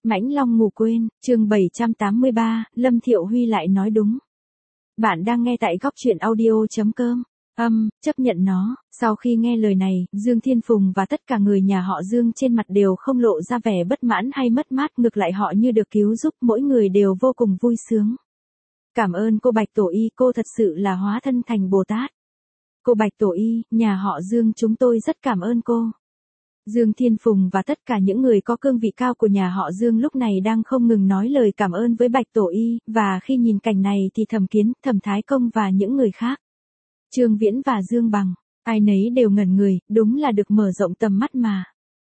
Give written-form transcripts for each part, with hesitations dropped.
Mãnh Long ngủ quên, chương 783, Lâm Thiệu Huy lại nói đúng. Bạn đang nghe tại góc truyện audio.com. Chấp nhận nó. Sau khi nghe lời này, Dương Thiên Phùng và tất cả người nhà họ Dương trên mặt đều không lộ ra vẻ bất mãn hay mất mát, ngược lại họ như được cứu giúp, mỗi người đều vô cùng vui sướng. Cảm ơn cô Bạch Tổ Y, cô thật sự là hóa thân thành Bồ Tát. Cô Bạch Tổ Y, nhà họ Dương chúng tôi rất cảm ơn cô. Dương Thiên Phùng và tất cả những người có cương vị cao của nhà họ Dương lúc này đang không ngừng nói lời cảm ơn với Bạch Tổ Y, và khi nhìn cảnh này thì Thẩm Kiến, Thẩm Thái Công và những người khác, Trương Viễn và Dương Bằng, ai nấy đều ngẩn người, đúng là được mở rộng tầm mắt mà.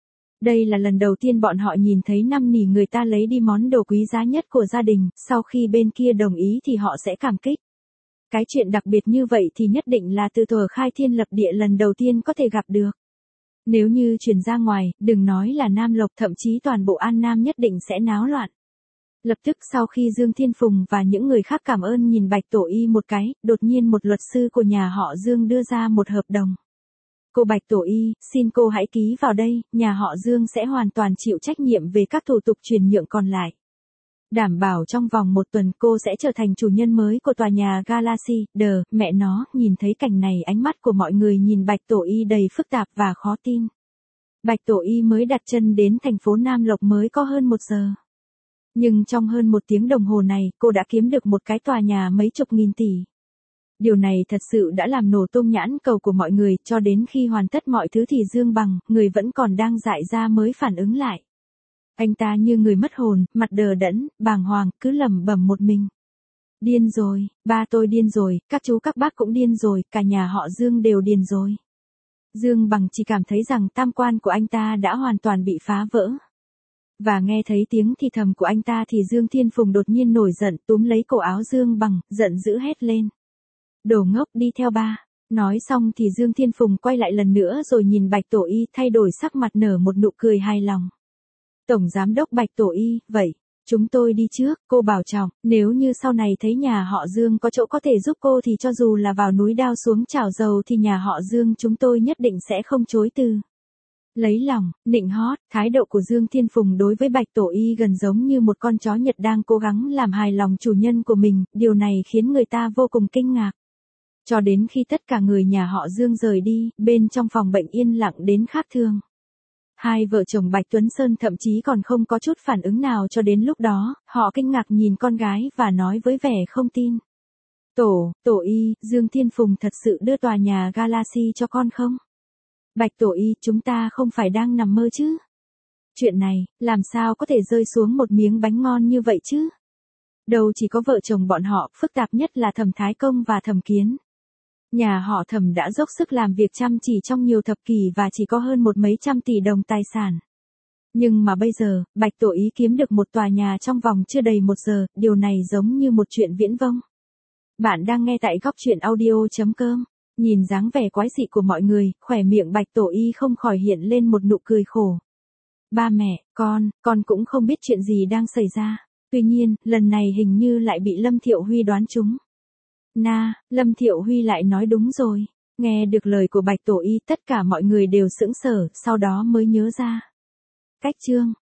Đây là lần đầu tiên bọn họ nhìn thấy năn nỉ người ta lấy đi món đồ quý giá nhất của gia đình, sau khi bên kia đồng ý thì họ sẽ cảm kích. Cái chuyện đặc biệt như vậy thì nhất định là từ thuở khai thiên lập địa lần đầu tiên có thể gặp được. Nếu như truyền ra ngoài, đừng nói là Nam Lộc, thậm chí toàn bộ An Nam nhất định sẽ náo loạn. Lập tức sau khi Dương Thiên Phùng và những người khác cảm ơn nhìn Bạch Tổ Y một cái, đột nhiên một luật sư của nhà họ Dương đưa ra một hợp đồng. Cô Bạch Tổ Y, xin cô hãy ký vào đây, nhà họ Dương sẽ hoàn toàn chịu trách nhiệm về các thủ tục chuyển nhượng còn lại. Đảm bảo trong vòng 1 tuần cô sẽ trở thành chủ nhân mới của tòa nhà Galaxy. Mẹ nó, nhìn thấy cảnh này ánh mắt của mọi người nhìn Bạch Tổ Y đầy phức tạp và khó tin. Bạch Tổ Y mới đặt chân đến thành phố Nam Lộc mới có hơn 1 giờ. Nhưng trong hơn 1 tiếng đồng hồ này, cô đã kiếm được một cái tòa nhà mấy chục nghìn tỷ. Điều này thật sự đã làm nổ tung nhãn cầu của mọi người, cho đến khi hoàn tất mọi thứ thì Dương Bằng, người vẫn còn đang dại ra mới phản ứng lại. Anh ta như người mất hồn, mặt đờ đẫn, bàng hoàng, cứ lẩm bẩm một mình. Điên rồi, ba tôi điên rồi, các chú các bác cũng điên rồi, cả nhà họ Dương đều điên rồi. Dương Bằng chỉ cảm thấy rằng tam quan của anh ta đã hoàn toàn bị phá vỡ. Và nghe thấy tiếng thì thầm của anh ta thì Dương Thiên Phùng đột nhiên nổi giận, túm lấy cổ áo Dương Bằng, giận dữ hét lên. Đồ ngốc, đi theo ba. Nói xong thì Dương Thiên Phùng quay lại lần nữa rồi nhìn Bạch Tổ Y, thay đổi sắc mặt nở một nụ cười hài lòng. Tổng Giám đốc Bạch Tổ Y, vậy, chúng tôi đi trước, cô bảo trọng, nếu như sau này thấy nhà họ Dương có chỗ có thể giúp cô thì cho dù là vào núi đao xuống chảo dầu thì nhà họ Dương chúng tôi nhất định sẽ không chối từ. Lấy lòng, nịnh hót, thái độ của Dương Thiên Phùng đối với Bạch Tổ Y gần giống như một con chó Nhật đang cố gắng làm hài lòng chủ nhân của mình, điều này khiến người ta vô cùng kinh ngạc. Cho đến khi tất cả người nhà họ Dương rời đi, bên trong phòng bệnh yên lặng đến khác thường. Hai vợ chồng Bạch Tuấn Sơn thậm chí còn không có chút phản ứng nào cho đến lúc đó, họ kinh ngạc nhìn con gái và nói với vẻ không tin. Tổ Y, Dương Thiên Phùng thật sự đưa tòa nhà Galaxy cho con không? Bạch Tổ Y, chúng ta không phải đang nằm mơ chứ? Chuyện này, làm sao có thể rơi xuống một miếng bánh ngon như vậy chứ? Đâu chỉ có vợ chồng bọn họ, phức tạp nhất là Thẩm Thái Công và Thẩm Kiến. Nhà họ Thẩm đã dốc sức làm việc chăm chỉ trong nhiều thập kỷ và chỉ có hơn một mấy trăm tỷ đồng tài sản. Nhưng mà bây giờ, Bạch Tổ Y kiếm được một tòa nhà trong vòng chưa đầy 1 giờ, điều này giống như một chuyện viễn vông. Bạn đang nghe tại góc truyện audio.com. Nhìn dáng vẻ quái dị của mọi người, khỏe miệng Bạch Tổ Y không khỏi hiện lên một nụ cười khổ. Ba mẹ, con cũng không biết chuyện gì đang xảy ra. Tuy nhiên, lần này hình như lại bị Lâm Thiệu Huy đoán trúng. Lâm Thiệu Huy lại nói đúng rồi. Nghe được lời của Bạch Tổ Y, tất cả mọi người đều sững sờ, sau đó mới nhớ ra. Cách chương